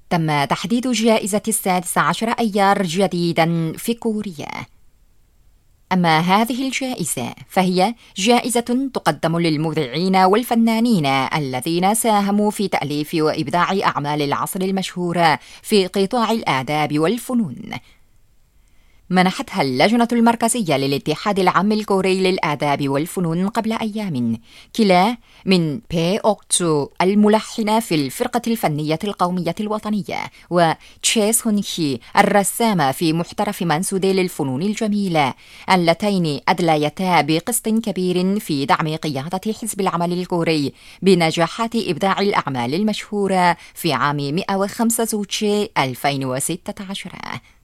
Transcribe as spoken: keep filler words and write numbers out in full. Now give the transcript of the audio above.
تم تحديد جائزة السادس عشر أيار جديدا في كوريا. أما هذه الجائزة فهي جائزة تقدم للمذيعين والفنانين الذين ساهموا في تأليف وإبداع أعمال العصر المشهورة في قطاع الآداب والفنون. منحتها اللجنة المركزية للاتحاد العام الكوري للآداب والفنون قبل أيام كلا من بي أوكتسو الملحن في الفرقة الفنية القومية الوطنية وتشي سون هي الرسامة في محترف منسودي للفنون الجميلة، اللتين أدليتا بقسط كبير في دعم قيادة حزب العمل الكوري بنجاحات إبداع الأعمال المشهورة في عام مئة وخمسة زوجي ألفين وستة عشر.